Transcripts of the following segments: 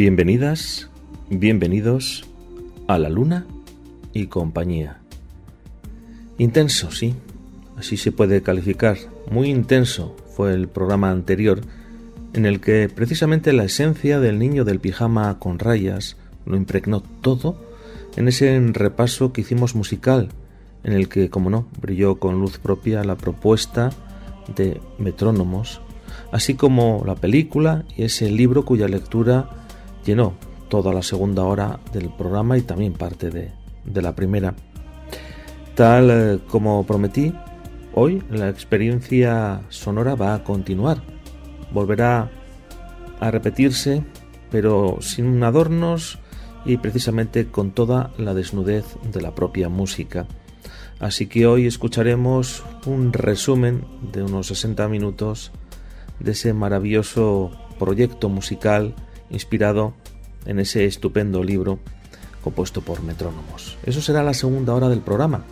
Bienvenidas, bienvenidos a La Luna y compañía. Intenso, sí, así se puede calificar. Muy intenso fue el programa anterior, en el que precisamente la esencia del niño del pijama con rayas lo impregnó todo en ese repaso que hicimos musical, en el que, como no, brilló con luz propia la propuesta de Metrónomos, así como la película y ese libro cuya lectura llenó toda la segunda hora del programa y también parte de la primera. Tal como prometí, hoy la experiencia sonora va a continuar. Volverá a repetirse, pero sin adornos y precisamente con toda la desnudez de la propia música. Así que hoy escucharemos un resumen de unos 60 minutos de ese maravilloso proyecto musical inspirado en ese estupendo libro compuesto por Metrónomos. Eso será la segunda hora del programa.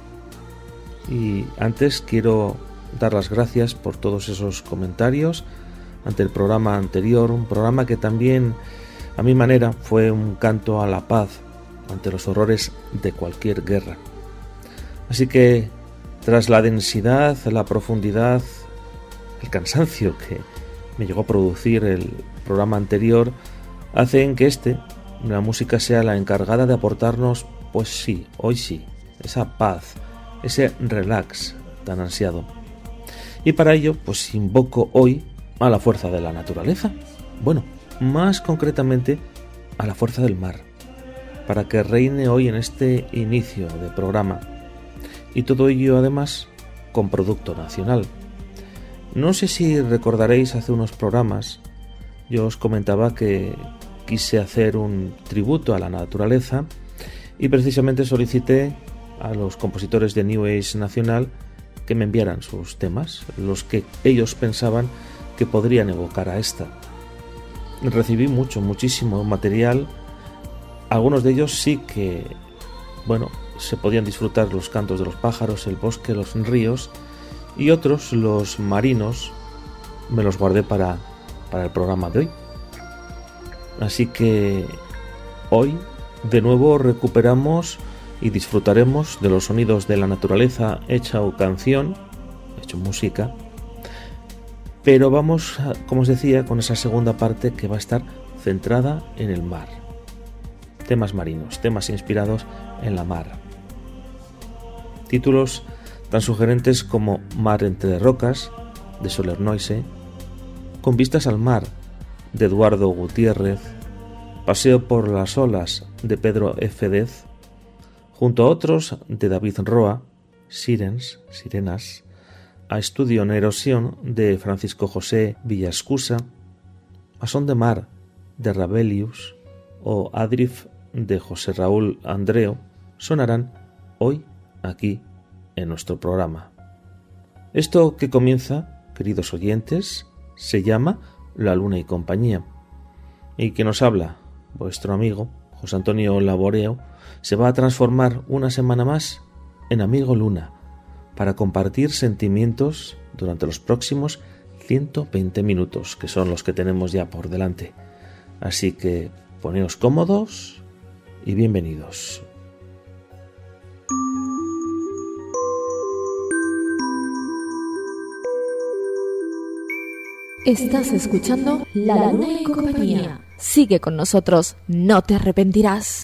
Y antes quiero dar las gracias por todos esos comentarios ante el programa anterior, un programa que también, a mi manera, fue un canto a la paz ante los horrores de cualquier guerra. Así que, tras la densidad, la profundidad, el cansancio que me llegó a producir el programa anterior, hacen que la música sea la encargada de aportarnos, pues sí, hoy sí, esa paz, ese relax tan ansiado. Y para ello, pues invoco hoy a la fuerza de la naturaleza. Bueno, más concretamente a la fuerza del mar, para que reine hoy en este inicio de programa. Y todo ello además con producto nacional. No sé si recordaréis hace unos programas, yo os comentaba que quise hacer un tributo a la naturaleza y precisamente solicité a los compositores de New Age Nacional que me enviaran sus temas, los que ellos pensaban que podrían evocar a esta. Recibí muchísimo material, algunos de ellos sí que, se podían disfrutar los cantos de los pájaros, el bosque, los ríos, y otros, los marinos, me los guardé para el programa de hoy. Así que hoy de nuevo recuperamos y disfrutaremos de los sonidos de la naturaleza hecha canción, hecho música, pero vamos, como os decía, con esa segunda parte que va a estar centrada en el mar. Temas marinos, temas inspirados en la mar. Títulos tan sugerentes como Mar entre rocas, de Soler Noise, Con vistas al mar, de Eduardo Gutiérrez, Paseo por las olas, de Pedro F. Dez, junto a otros de David Roa, Sirenas, a Estudio en erosión, de Francisco José Villascusa, A son de mar, de Rabelius, o Adrif, de José Raúl Andreo, sonarán hoy aquí en nuestro programa. Esto que comienza, queridos oyentes, se llama La Luna y compañía, y que nos habla vuestro amigo José Antonio Laboreo se va a transformar una semana más en Amigo Luna para compartir sentimientos durante los próximos 120 minutos, que son los que tenemos ya por delante. Así que poneos cómodos y bienvenidos. Estás escuchando La Luna y compañía. Sigue con nosotros, no te arrepentirás.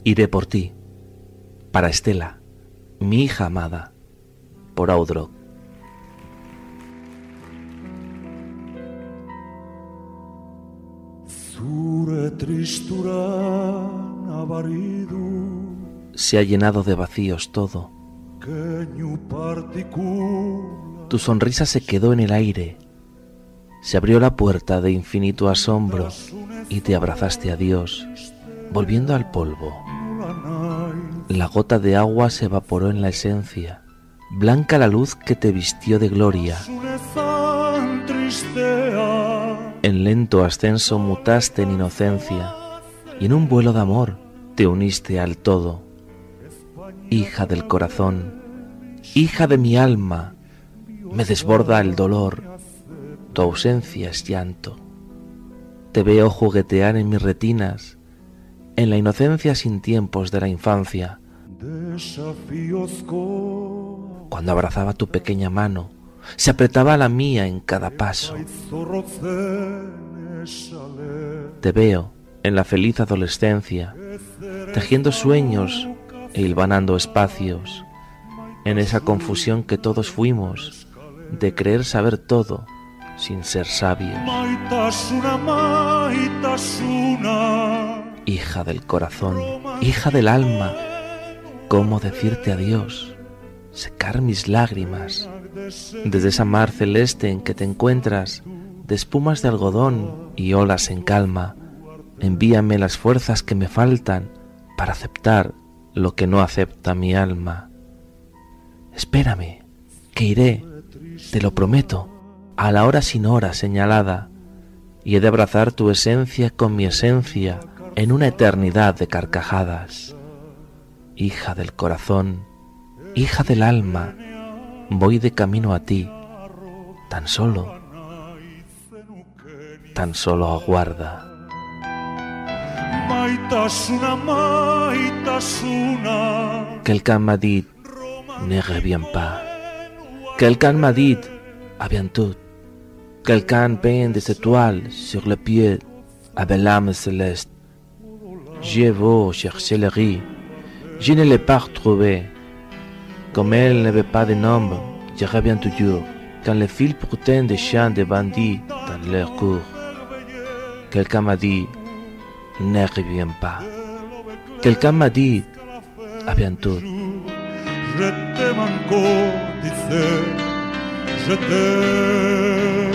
Iré por ti, para Estela, mi hija amada, por Audroc. Se ha llenado de vacíos todo. Tu sonrisa se quedó en el aire. Se abrió la puerta de infinito asombro y te abrazaste a Dios, volviendo al polvo. La gota de agua se evaporó en la esencia, blanca la luz que te vistió de gloria. En lento ascenso mutaste en inocencia y en un vuelo de amor te uniste al todo. Hija del corazón, hija de mi alma, me desborda el dolor, tu ausencia es llanto. Te veo juguetear en mis retinas, en la inocencia sin tiempos de la infancia. Cuando abrazaba tu pequeña mano, se apretaba la mía en cada paso. Te veo en la feliz adolescencia, tejiendo sueños e hilvanando espacios, en esa confusión que todos fuimos, de creer saber todo sin ser sabios. Hija del corazón, hija del alma, ¿cómo decirte adiós? Secar mis lágrimas, desde esa mar celeste en que te encuentras, de espumas de algodón y olas en calma, envíame las fuerzas que me faltan para aceptar lo que no acepta mi alma. Espérame, que iré, te lo prometo, a la hora sin hora señalada, y he de abrazar tu esencia con mi esencia en una eternidad de carcajadas. Hija del corazón, hija del alma, voy de camino a ti, tan solo aguarda. Quelqu'un m'a dit, ne reviens pas. Quelqu'un m'a dit, à bientôt. Quelqu'un peint des étoiles sur le pied avec l'âme céleste. Je vais chercher le riz, je ne l'ai pas retrouvé. Comme elle n'avait pas de nom, je reviens toujours, quand les fils pourtant des chants de bandits dans leur cour. Quelqu'un m'a dit, ne reviens pas. Quelqu'un m'a dit, à bientôt. Je t'aime encore, disais, je t'aime.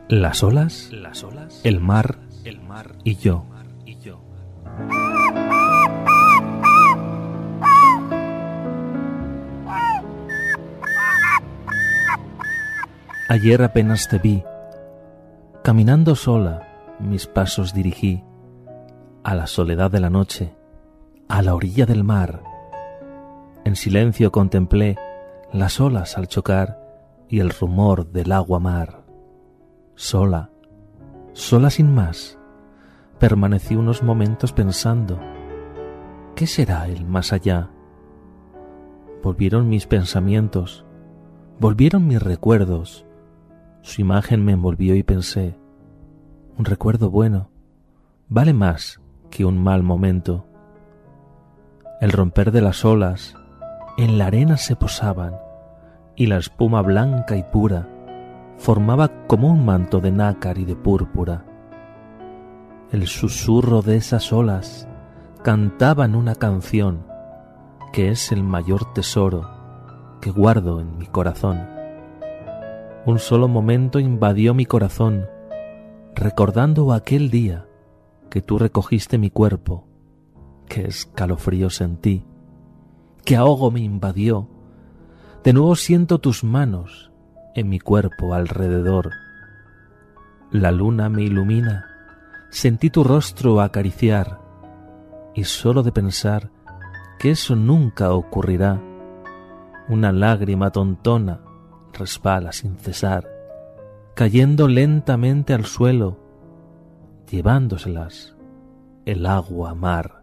Las olas, el mar y yo. Ayer apenas te vi, caminando sola mis pasos dirigí a la soledad de la noche, a la orilla del mar. En silencio contemplé las olas al chocar y el rumor del agua mar. Sola, sola sin más, permanecí unos momentos pensando, ¿qué será el más allá? Volvieron mis pensamientos, volvieron mis recuerdos, su imagen me envolvió y pensé, un recuerdo bueno vale más que un mal momento. El romper de las olas en la arena se posaban y la espuma blanca y pura formaba como un manto de nácar y de púrpura. El susurro de esas olas cantaban una canción que es el mayor tesoro que guardo en mi corazón. Un solo momento invadió mi corazón, recordando aquel día que tú recogiste mi cuerpo, que escalofrío sentí, que ahogo me invadió. De nuevo siento tus manos en mi cuerpo alrededor. La luna me ilumina, sentí tu rostro acariciar, y solo de pensar que eso nunca ocurrirá, una lágrima tontona resbala sin cesar, cayendo lentamente al suelo, llevándoselas el agua mar.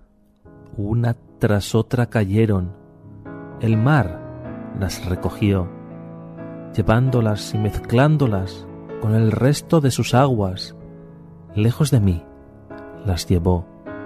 Una tras otra cayeron, el mar las recogió, llevándolas y mezclándolas con el resto de sus aguas, lejos de mí las llevó.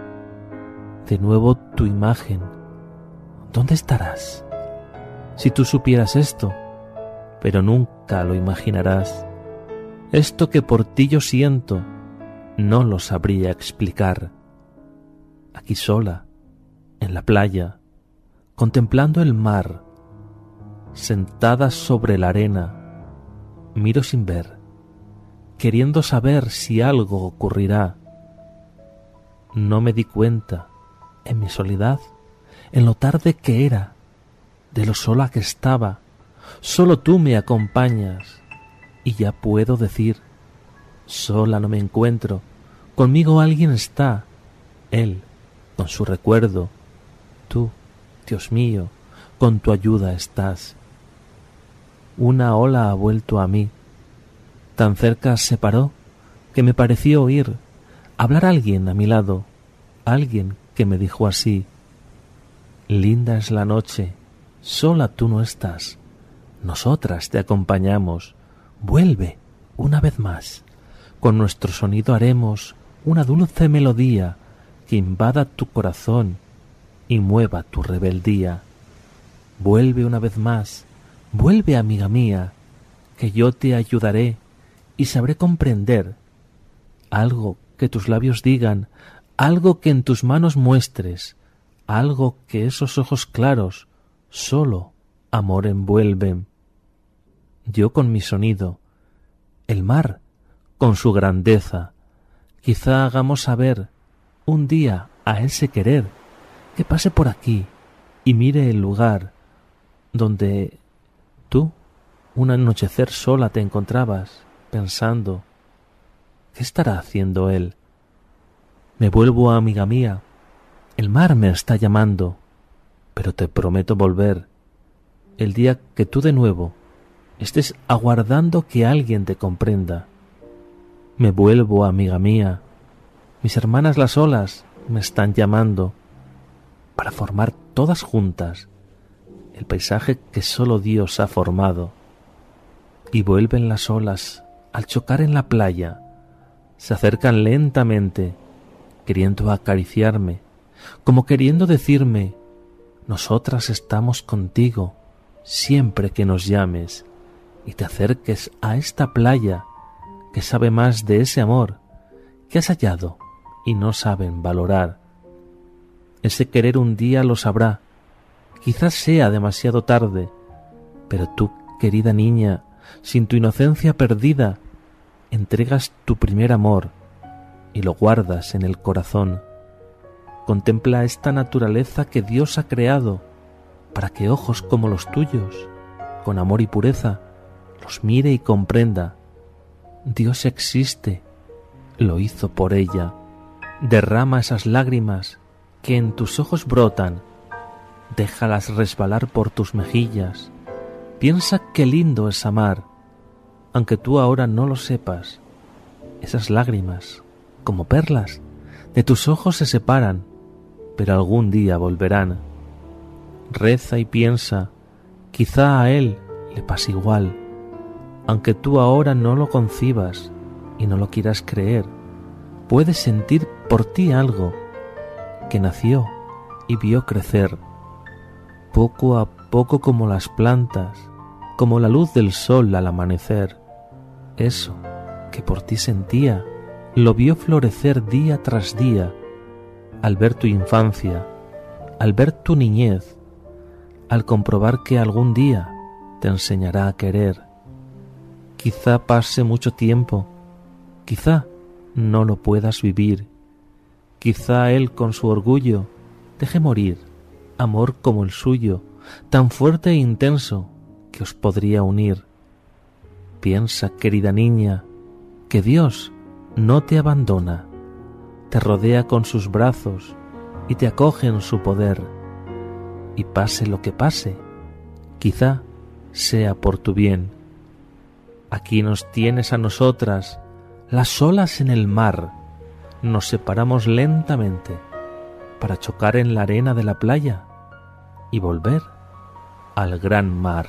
De nuevo tu imagen, ¿dónde estarás? Si tú supieras esto, pero nunca lo imaginarás. Esto que por ti yo siento, no lo sabría explicar. Aquí sola, en la playa, contemplando el mar, sentada sobre la arena, miro sin ver, queriendo saber si algo ocurrirá. No me di cuenta, en mi soledad, en lo tarde que era, de lo sola que estaba. Solo tú me acompañas y ya puedo decir, sola no me encuentro, conmigo alguien está, él con su recuerdo, tú, Dios mío, con tu ayuda estás. Una ola ha vuelto a mí, tan cerca se paró que me pareció oír hablar alguien a mi lado, alguien que me dijo así, linda es la noche, sola tú no estás, nosotras te acompañamos, vuelve una vez más, con nuestro sonido haremos una dulce melodía que invada tu corazón y mueva tu rebeldía. Vuelve una vez más, vuelve amiga mía, que yo te ayudaré y sabré comprender algo que tus labios digan, algo que en tus manos muestres, algo que esos ojos claros solo amor envuelven. Yo con mi sonido, el mar con su grandeza, quizá hagamos saber un día a ese querer que pase por aquí y mire el lugar donde tú un anochecer sola te encontrabas pensando, ¿qué estará haciendo él? Me vuelvo amiga mía, el mar me está llamando, pero te prometo volver el día que tú de nuevo estés aguardando que alguien te comprenda. Me vuelvo amiga mía, mis hermanas las olas me están llamando para formar todas juntas el paisaje que solo Dios ha formado. Y vuelven las olas al chocar en la playa, se acercan lentamente, queriendo acariciarme, como queriendo decirme, nosotras estamos contigo, siempre que nos llames y te acerques a esta playa que sabe más de ese amor que has hallado y no saben valorar. Ese querer un día lo sabrá, quizás sea demasiado tarde, pero tú, querida niña, sin tu inocencia perdida, entregas tu primer amor y lo guardas en el corazón. Contempla esta naturaleza que Dios ha creado para que ojos como los tuyos, con amor y pureza, los mire y comprenda. Dios existe, lo hizo por ella. Derrama esas lágrimas que en tus ojos brotan, déjalas resbalar por tus mejillas. Piensa qué lindo es amar, aunque tú ahora no lo sepas. Esas lágrimas, como perlas, de tus ojos se separan, pero algún día volverán. Reza y piensa, quizá a él le pase igual, aunque tú ahora no lo concibas y no lo quieras creer. Puedes sentir por ti algo que nació y vio crecer, poco a poco como las plantas, como la luz del sol al amanecer. Eso que por ti sentía, lo vio florecer día tras día, al ver tu infancia, al ver tu niñez, al comprobar que algún día te enseñará a querer. Quizá pase mucho tiempo, quizá no lo puedas vivir, quizá él con su orgullo deje morir amor como el suyo, tan fuerte e intenso que os podría unir. Piensa, querida niña, que Dios no te abandona, te rodea con sus brazos y te acoge en su poder. Y pase lo que pase, quizá sea por tu bien. Aquí nos tienes a nosotras, las olas en el mar. Nos separamos lentamente para chocar en la arena de la playa y volver al gran mar.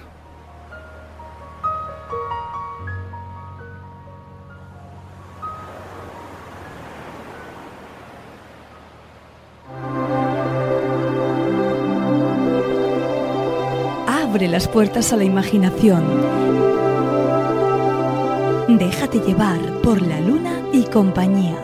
Abre las puertas a la imaginación. Déjate llevar por La Luna y compañía.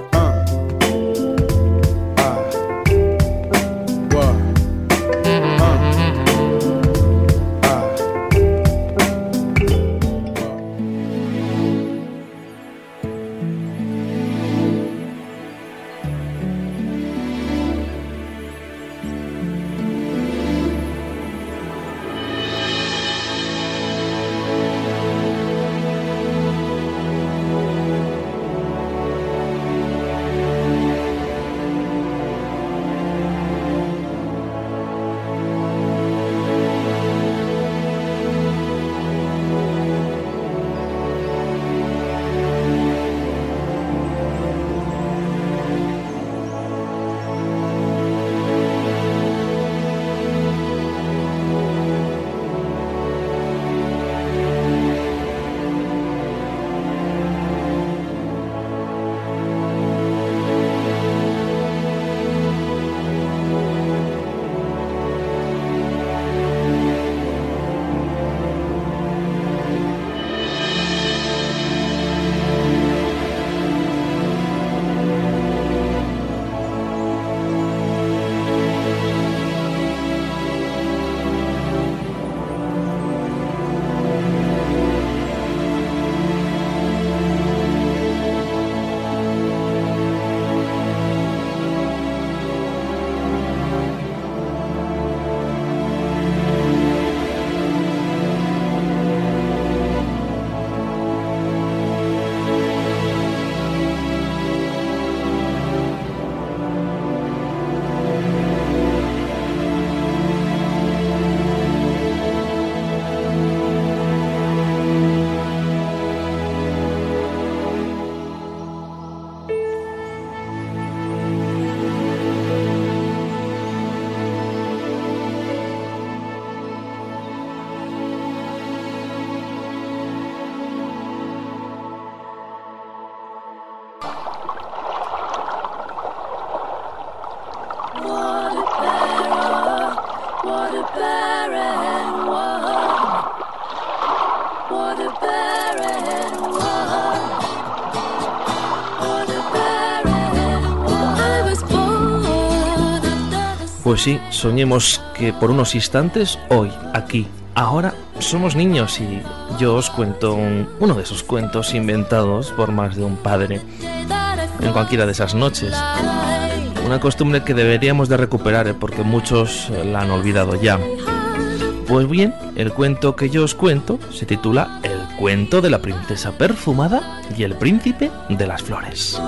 Pues sí, soñemos que por unos instantes, hoy, aquí, Ahora somos niños y yo os cuento uno de esos cuentos inventados por más de un padre en cualquiera de esas noches. Una costumbre que deberíamos de recuperar porque muchos la han olvidado ya. Pues bien, el cuento que yo os cuento se titula El cuento de la princesa perfumada y el príncipe de las flores.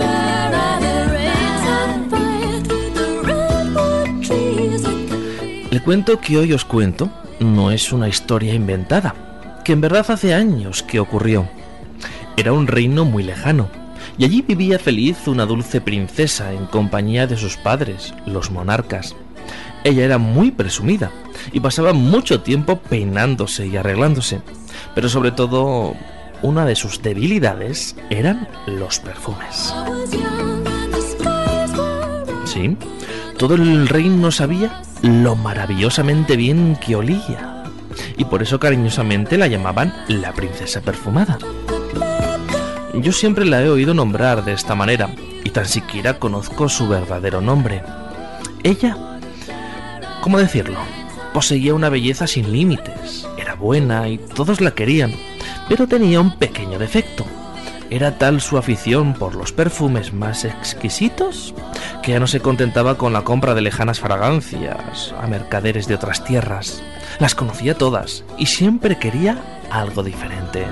El cuento que hoy os cuento no es una historia inventada, que en verdad hace años que ocurrió. Era un reino muy lejano, y allí vivía feliz una dulce princesa en compañía de sus padres, los monarcas. Ella era muy presumida y pasaba mucho tiempo peinándose y arreglándose, pero sobre todo una de sus debilidades eran los perfumes. Sí, todo el reino sabía lo maravillosamente bien que olía, y por eso cariñosamente la llamaban la princesa perfumada. Yo siempre la he oído nombrar de esta manera, y tan siquiera conozco su verdadero nombre. Ella, ¿cómo decirlo?, poseía una belleza sin límites, era buena y todos la querían, pero tenía un pequeño defecto. Era tal su afición por los perfumes más exquisitos que ya no se contentaba con la compra de lejanas fragancias a mercaderes de otras tierras. Las conocía todas y siempre quería algo diferente.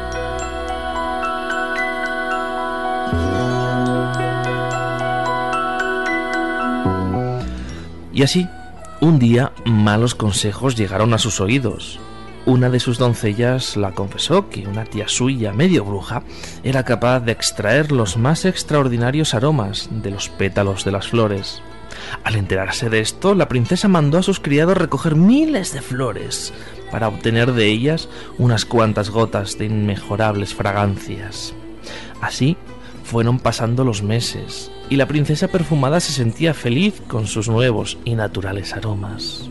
Y así, un día, malos consejos llegaron a sus oídos. Una de sus doncellas la confesó que una tía suya, medio bruja, era capaz de extraer los más extraordinarios aromas de los pétalos de las flores. Al enterarse de esto, la princesa mandó a sus criados recoger miles de flores para obtener de ellas unas cuantas gotas de inmejorables fragancias. Así fueron pasando los meses y la princesa perfumada se sentía feliz con sus nuevos y naturales aromas.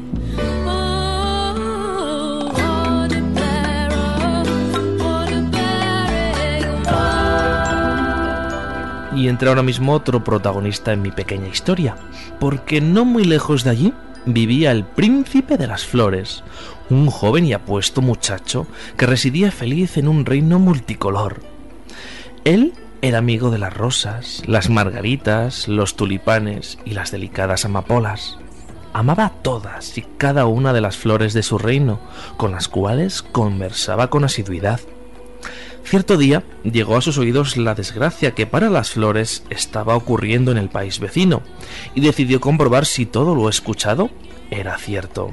Y entra ahora mismo otro protagonista en mi pequeña historia, porque no muy lejos de allí vivía el príncipe de las flores, un joven y apuesto muchacho que residía feliz en un reino multicolor. Él era amigo de las rosas, las margaritas, los tulipanes y las delicadas amapolas. Amaba todas y cada una de las flores de su reino, con las cuales conversaba con asiduidad. Cierto día llegó a sus oídos la desgracia que para las flores estaba ocurriendo en el país vecino, y decidió comprobar si todo lo escuchado era cierto.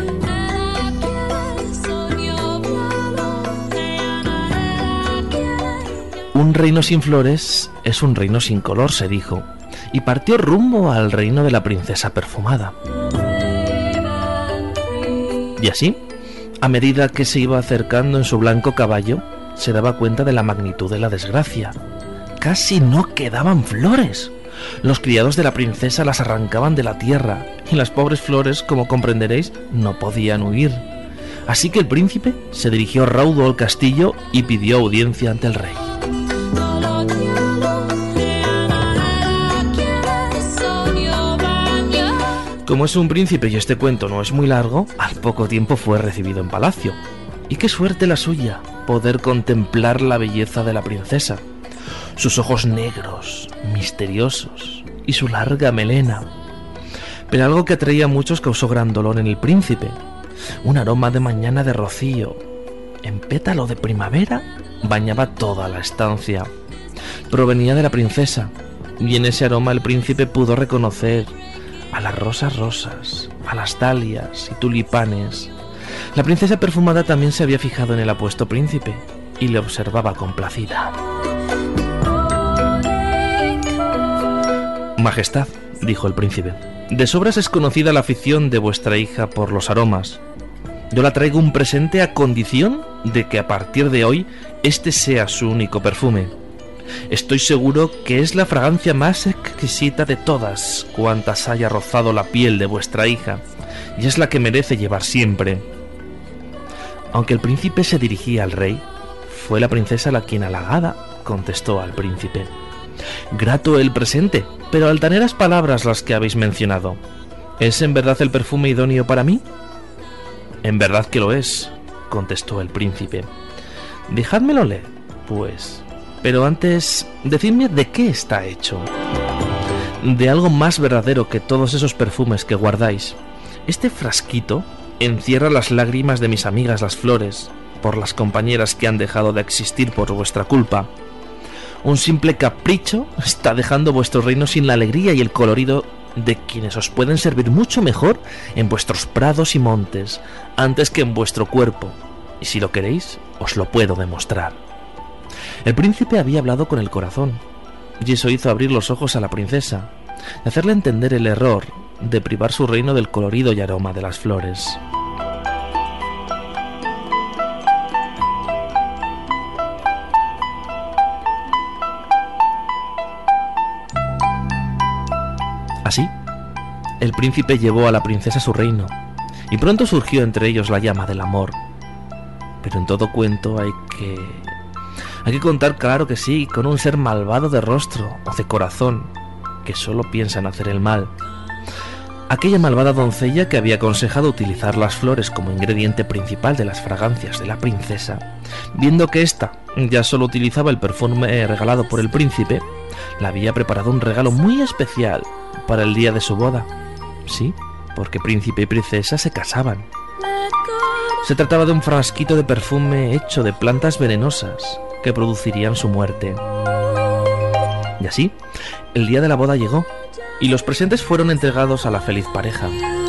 Un reino sin flores es un reino sin color, se dijo, y partió rumbo al reino de la princesa perfumada. Y así, a medida que se iba acercando en su blanco caballo, se daba cuenta de la magnitud de la desgracia. Casi no quedaban flores. Los criados de la princesa las arrancaban de la tierra, y las pobres flores, como comprenderéis, no podían huir. Así que el príncipe se dirigió raudo al castillo y pidió audiencia ante el rey. Como es un príncipe y este cuento no es muy largo, al poco tiempo fue recibido en palacio. Y qué suerte la suya, poder contemplar la belleza de la princesa, sus ojos negros, misteriosos, y su larga melena. Pero algo que atraía a muchos causó gran dolor en el príncipe. Un aroma de mañana de rocío, en pétalo de primavera, bañaba toda la estancia. Provenía de la princesa, y en ese aroma el príncipe pudo reconocer a las rosas, a las dalias y tulipanes. La princesa perfumada también se había fijado en el apuesto príncipe y le observaba complacida. Majestad, dijo el príncipe, de sobras es conocida la afición de vuestra hija por los aromas. Yo la traigo un presente a condición de que a partir de hoy este sea su único perfume. Estoy seguro que es la fragancia más exquisita de todas cuantas haya rozado la piel de vuestra hija, y es la que merece llevar siempre. Aunque el príncipe se dirigía al rey, fue la princesa la quien, halagada, contestó al príncipe: grato el presente, pero altaneras palabras las que habéis mencionado. ¿Es en verdad el perfume idóneo para mí? En verdad que lo es, contestó el príncipe. Dejádmelo leer, pues. Pero antes, decidme de qué está hecho. De algo más verdadero que todos esos perfumes que guardáis. Este frasquito encierra las lágrimas de mis amigas las flores, por las compañeras que han dejado de existir por vuestra culpa. Un simple capricho está dejando vuestro reino sin la alegría y el colorido de quienes os pueden servir mucho mejor en vuestros prados y montes, antes que en vuestro cuerpo, y si lo queréis, os lo puedo demostrar. El príncipe había hablado con el corazón, y eso hizo abrir los ojos a la princesa, y hacerle entender el error de privar su reino del colorido y aroma de las flores. Así, el príncipe llevó a la princesa a su reino, y pronto surgió entre ellos la llama del amor. Pero en todo cuento hay que contar, claro que sí, con un ser malvado de rostro o de corazón, que solo piensa en hacer el mal. Aquella malvada doncella que había aconsejado utilizar las flores como ingrediente principal de las fragancias de la princesa, viendo que ésta ya solo utilizaba el perfume regalado por el príncipe, le había preparado un regalo muy especial para el día de su boda. Sí, porque príncipe y princesa se casaban. Se trataba de un frasquito de perfume hecho de plantas venenosas que producirían su muerte. Y así, el día de la boda llegó, y los presentes fueron entregados a la feliz pareja.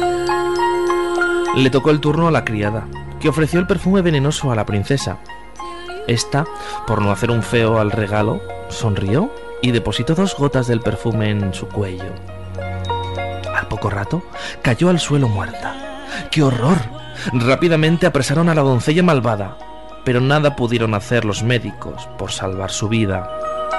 Le tocó el turno a la criada, que ofreció el perfume venenoso a la princesa. Esta, por no hacer un feo al regalo, sonrió y depositó 2 gotas del perfume en su cuello. Al poco rato, cayó al suelo muerta. ¡Qué horror! Rápidamente apresaron a la doncella malvada, pero nada pudieron hacer los médicos por salvar su vida.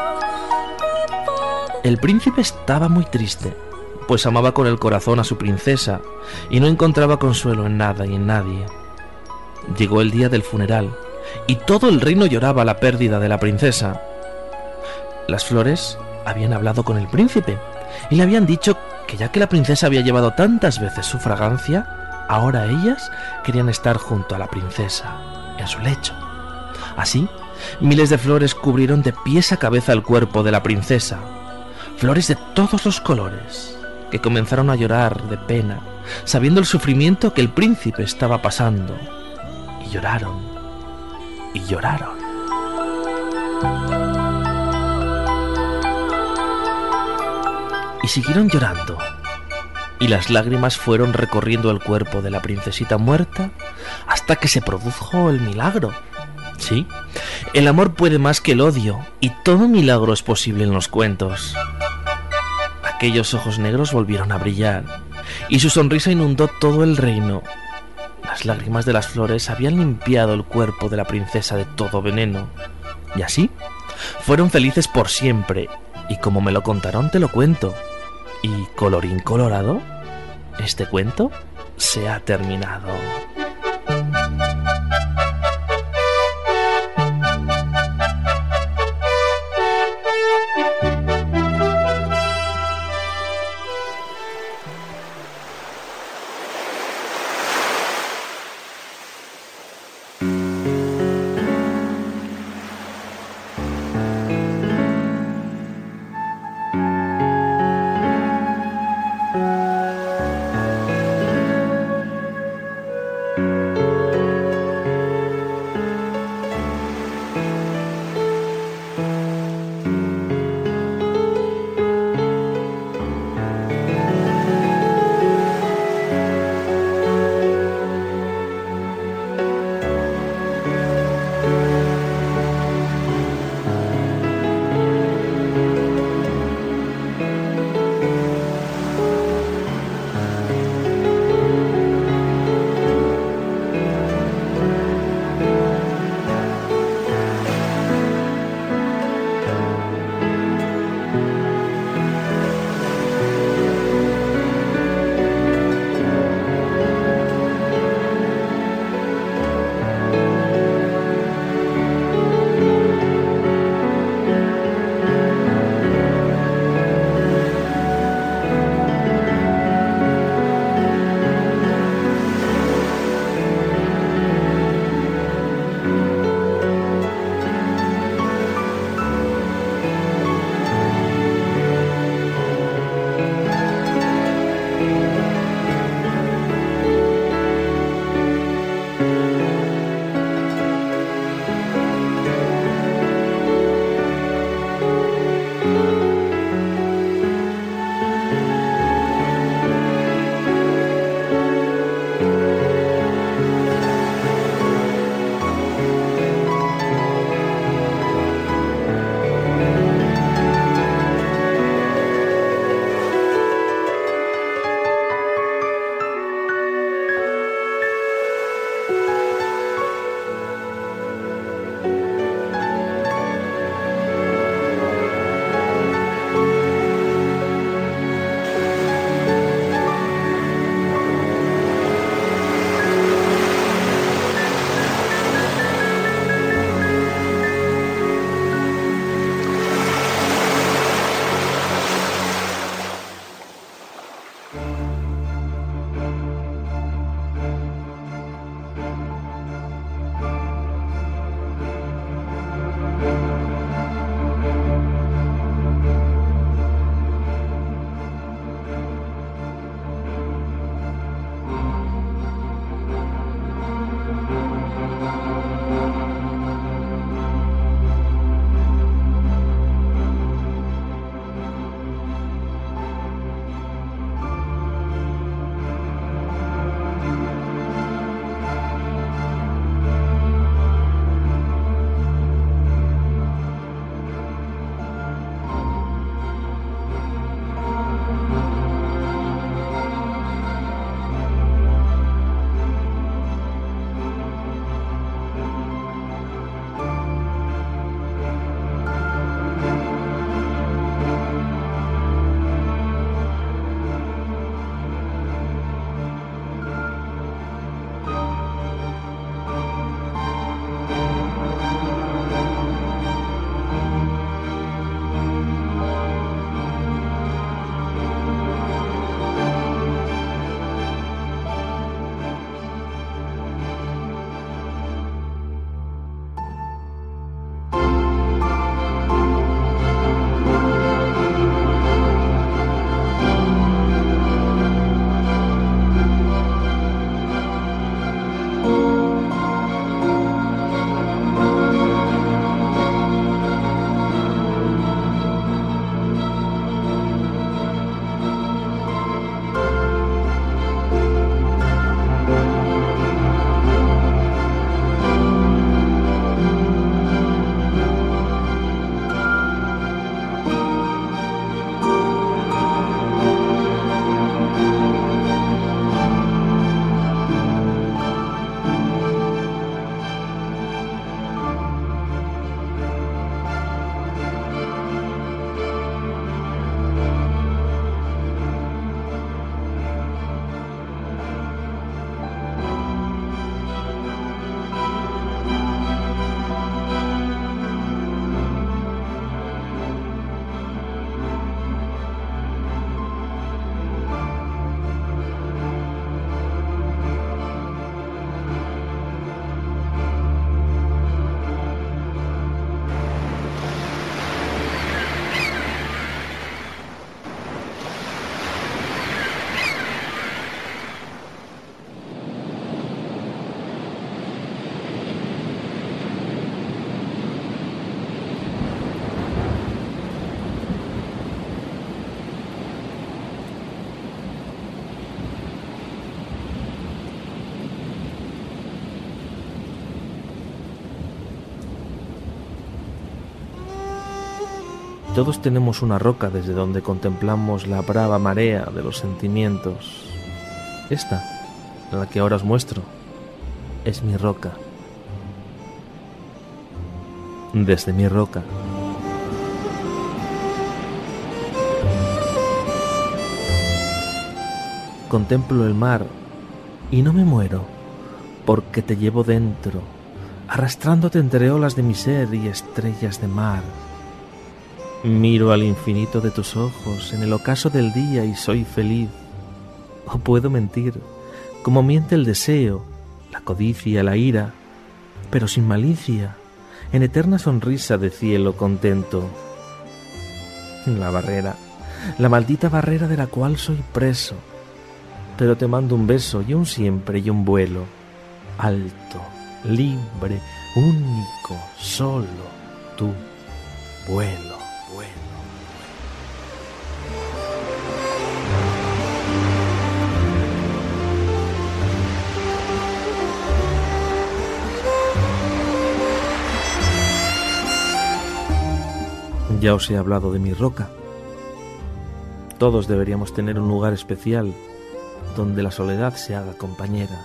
El príncipe estaba muy triste, pues amaba con el corazón a su princesa y no encontraba consuelo en nada y en nadie. Llegó el día del funeral y todo el reino lloraba la pérdida de la princesa. Las flores habían hablado con el príncipe y le habían dicho que ya que la princesa había llevado tantas veces su fragancia, ahora ellas querían estar junto a la princesa, en su lecho. Así, miles de flores cubrieron de pies a cabeza el cuerpo de la princesa. Flores de todos los colores, que comenzaron a llorar de pena, sabiendo el sufrimiento que el príncipe estaba pasando. Y lloraron, y lloraron. Y siguieron llorando, y las lágrimas fueron recorriendo el cuerpo de la princesita muerta hasta que se produjo el milagro. Sí, el amor puede más que el odio, y todo milagro es posible en los cuentos. Aquellos ojos negros volvieron a brillar, y su sonrisa inundó todo el reino. Las lágrimas de las flores habían limpiado el cuerpo de la princesa de todo veneno, y así fueron felices por siempre, y como me lo contaron te lo cuento. Y colorín colorado, este cuento se ha terminado. todos tenemos una roca desde donde contemplamos la brava marea de los sentimientos. Esta, la que ahora os muestro, es mi roca. Desde mi roca contemplo el mar y no me muero, porque te llevo dentro, arrastrándote entre olas de mi ser y estrellas de mar. Miro al infinito de tus ojos en el ocaso del día y soy feliz. ¿O puedo mentir, como miente el deseo, la codicia, la ira, pero sin malicia, en eterna sonrisa de cielo contento? La barrera, la maldita barrera de la cual soy preso, pero te mando un beso y un siempre y un vuelo, alto, libre, único, solo, tú, vuelo. Ya os he hablado de mi roca. Todos deberíamos tener un lugar especial donde la soledad se haga compañera.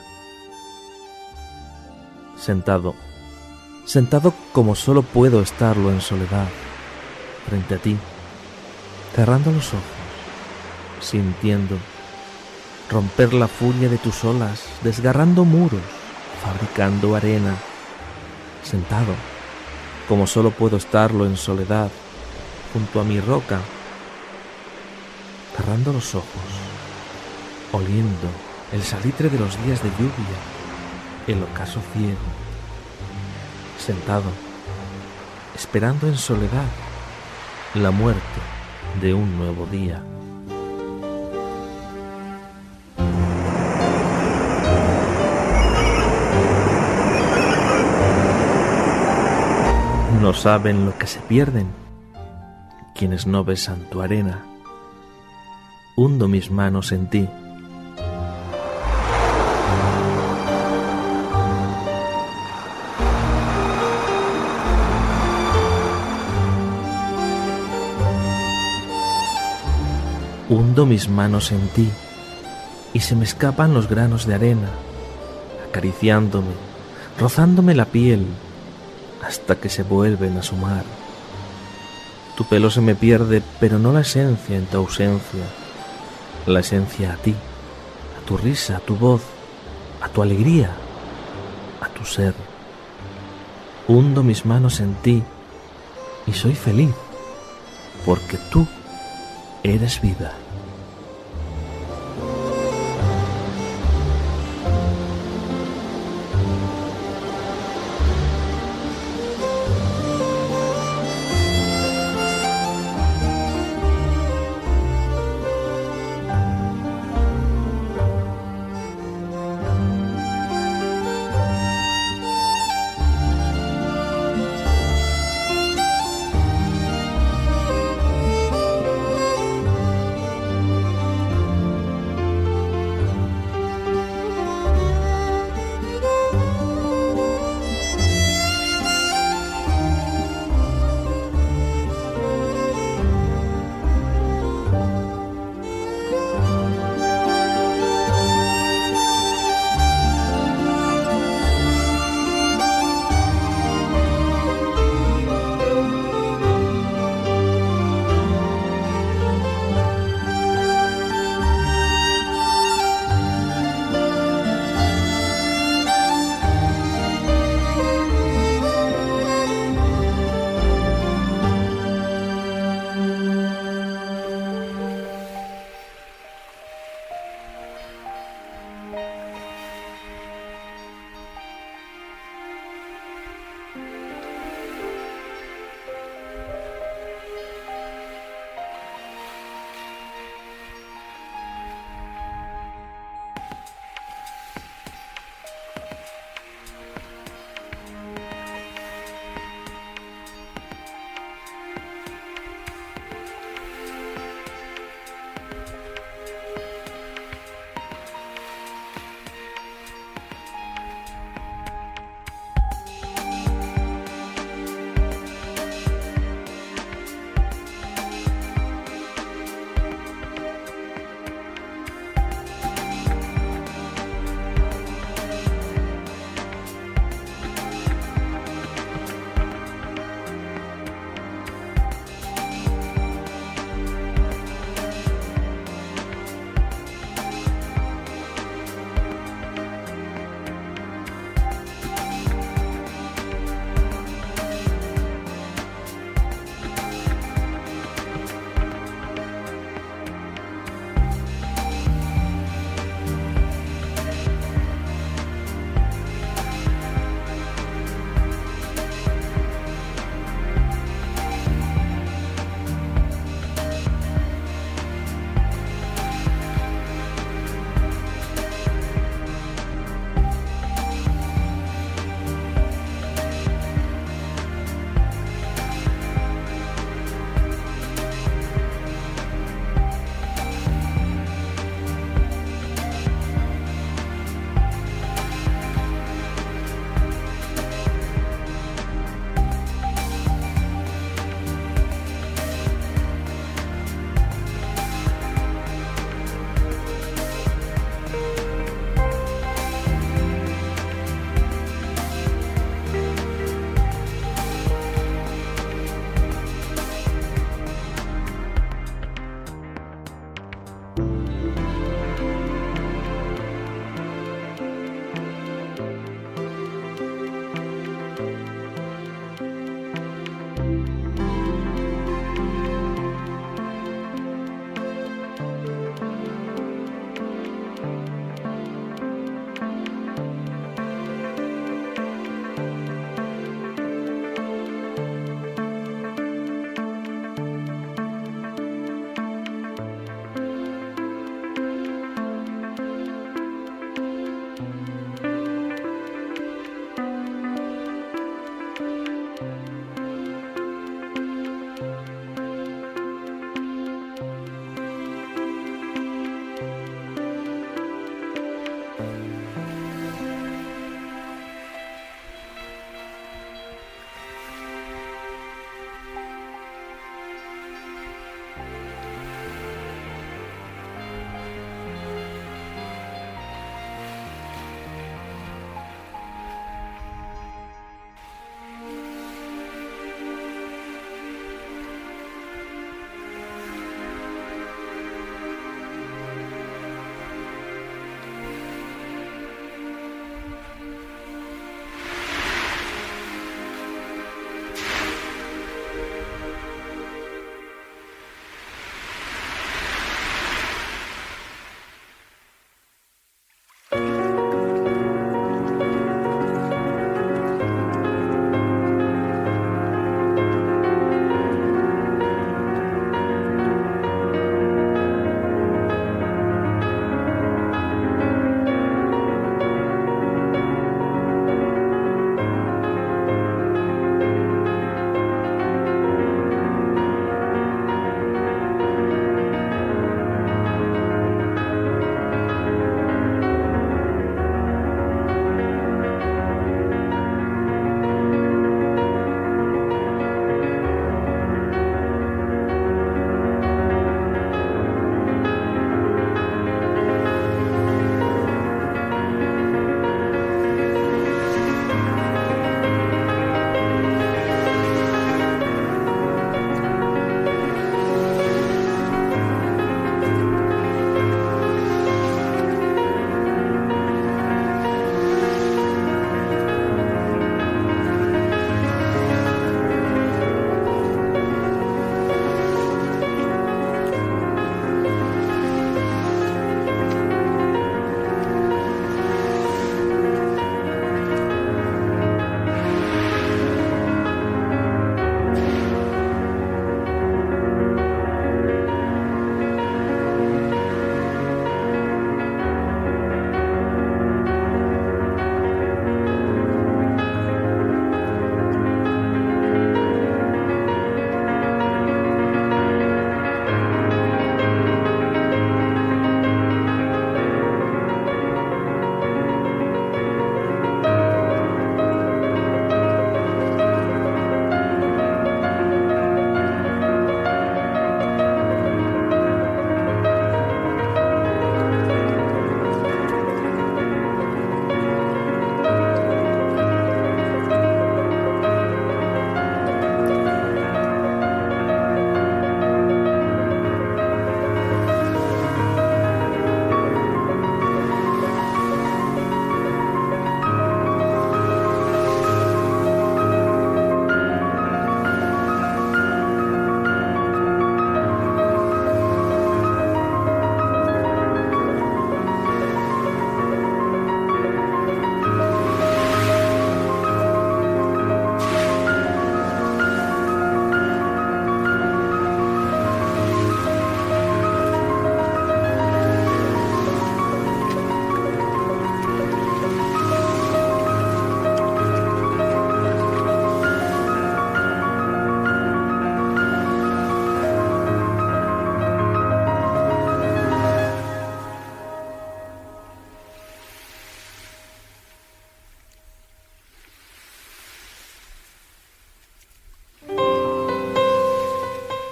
Sentado como solo puedo estarlo en soledad, frente a ti, cerrando los ojos, sintiendo romper la furia de tus olas, desgarrando muros, fabricando arena. Sentado como solo puedo estarlo en soledad, junto a mi roca, cerrando los ojos, oliendo el salitre de los días de lluvia, el ocaso ciego, sentado, esperando en soledad la muerte de un nuevo día. No saben lo que se pierden quienes no besan tu arena. Hundo mis manos en ti. Hundo mis manos en ti y se me escapan los granos de arena, acariciándome, rozándome la piel, hasta que se vuelven a sumar. Tu pelo se me pierde, pero no la esencia en tu ausencia, la esencia a ti, a tu risa, a tu voz, a tu alegría, a tu ser. Hundo mis manos en ti y soy feliz, porque tú eres vida.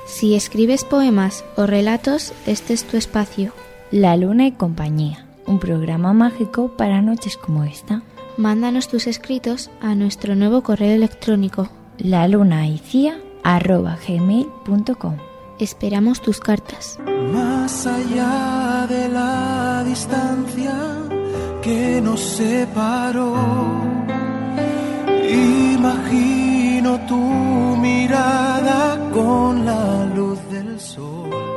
Si escribes poemas o relatos, este es tu espacio. La Luna y Compañía, un programa mágico para noches como esta. Mándanos tus escritos a nuestro nuevo correo electrónico lalunaicia@gmail.com. Esperamos tus cartas. Más allá de la distancia que nos separó, imagino tu mirada con la luz del sol.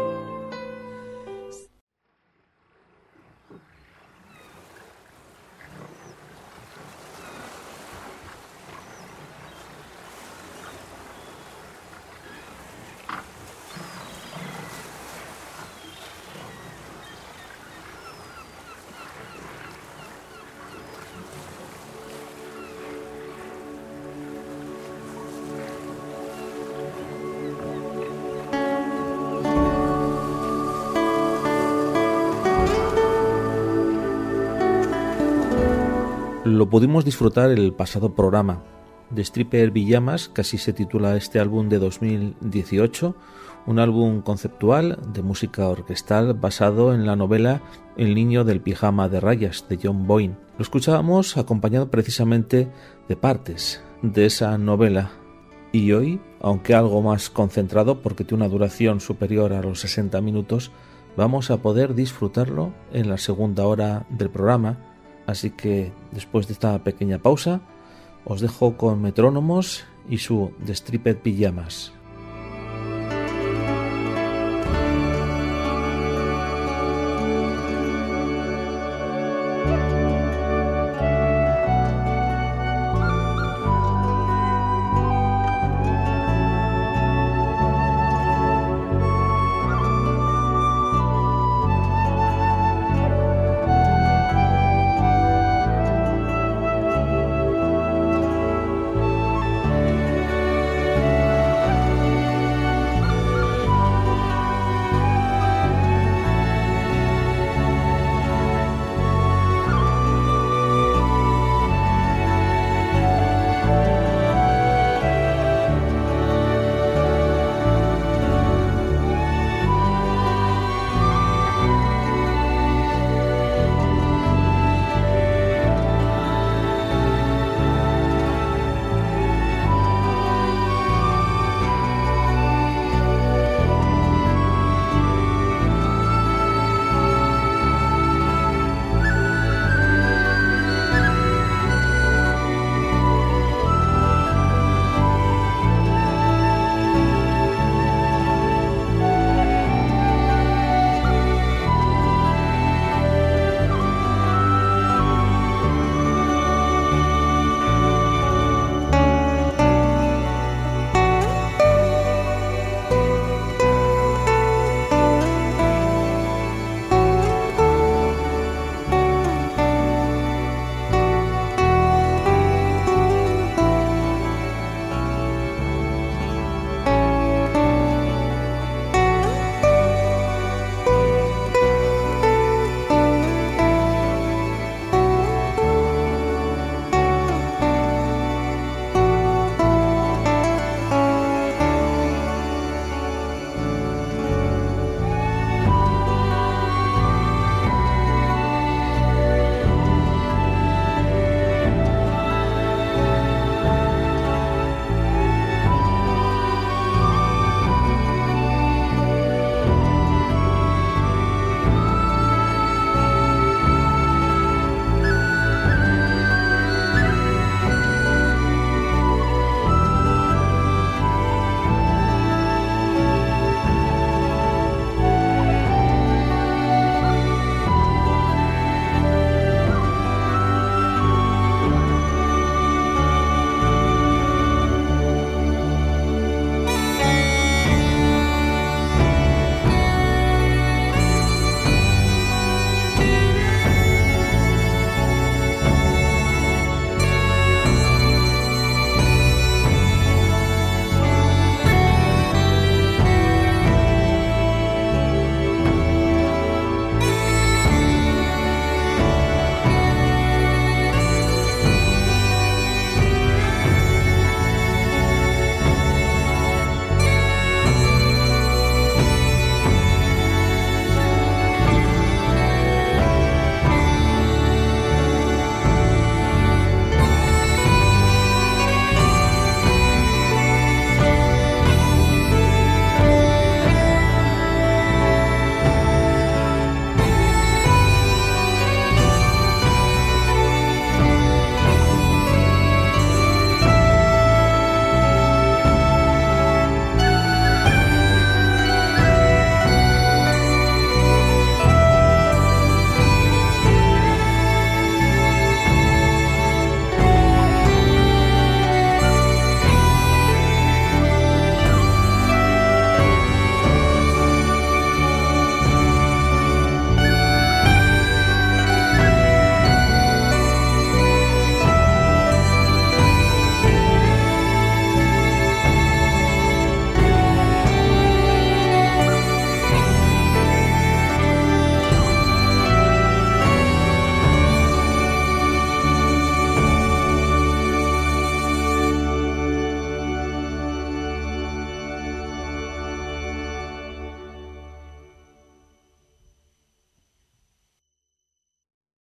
Lo pudimos disfrutar el pasado programa de Stripper Pijamas, que así se titula este álbum de 2018, un álbum conceptual de música orquestal basado en la novela El niño del pijama de rayas de John Boyne. Lo escuchábamos acompañado precisamente de partes de esa novela, y hoy, aunque algo más concentrado porque tiene una duración superior a los 60 minutos, vamos a poder disfrutarlo en la segunda hora del programa. Así que después de esta pequeña pausa os dejo con Metrónomos y su The Striped Pijamas.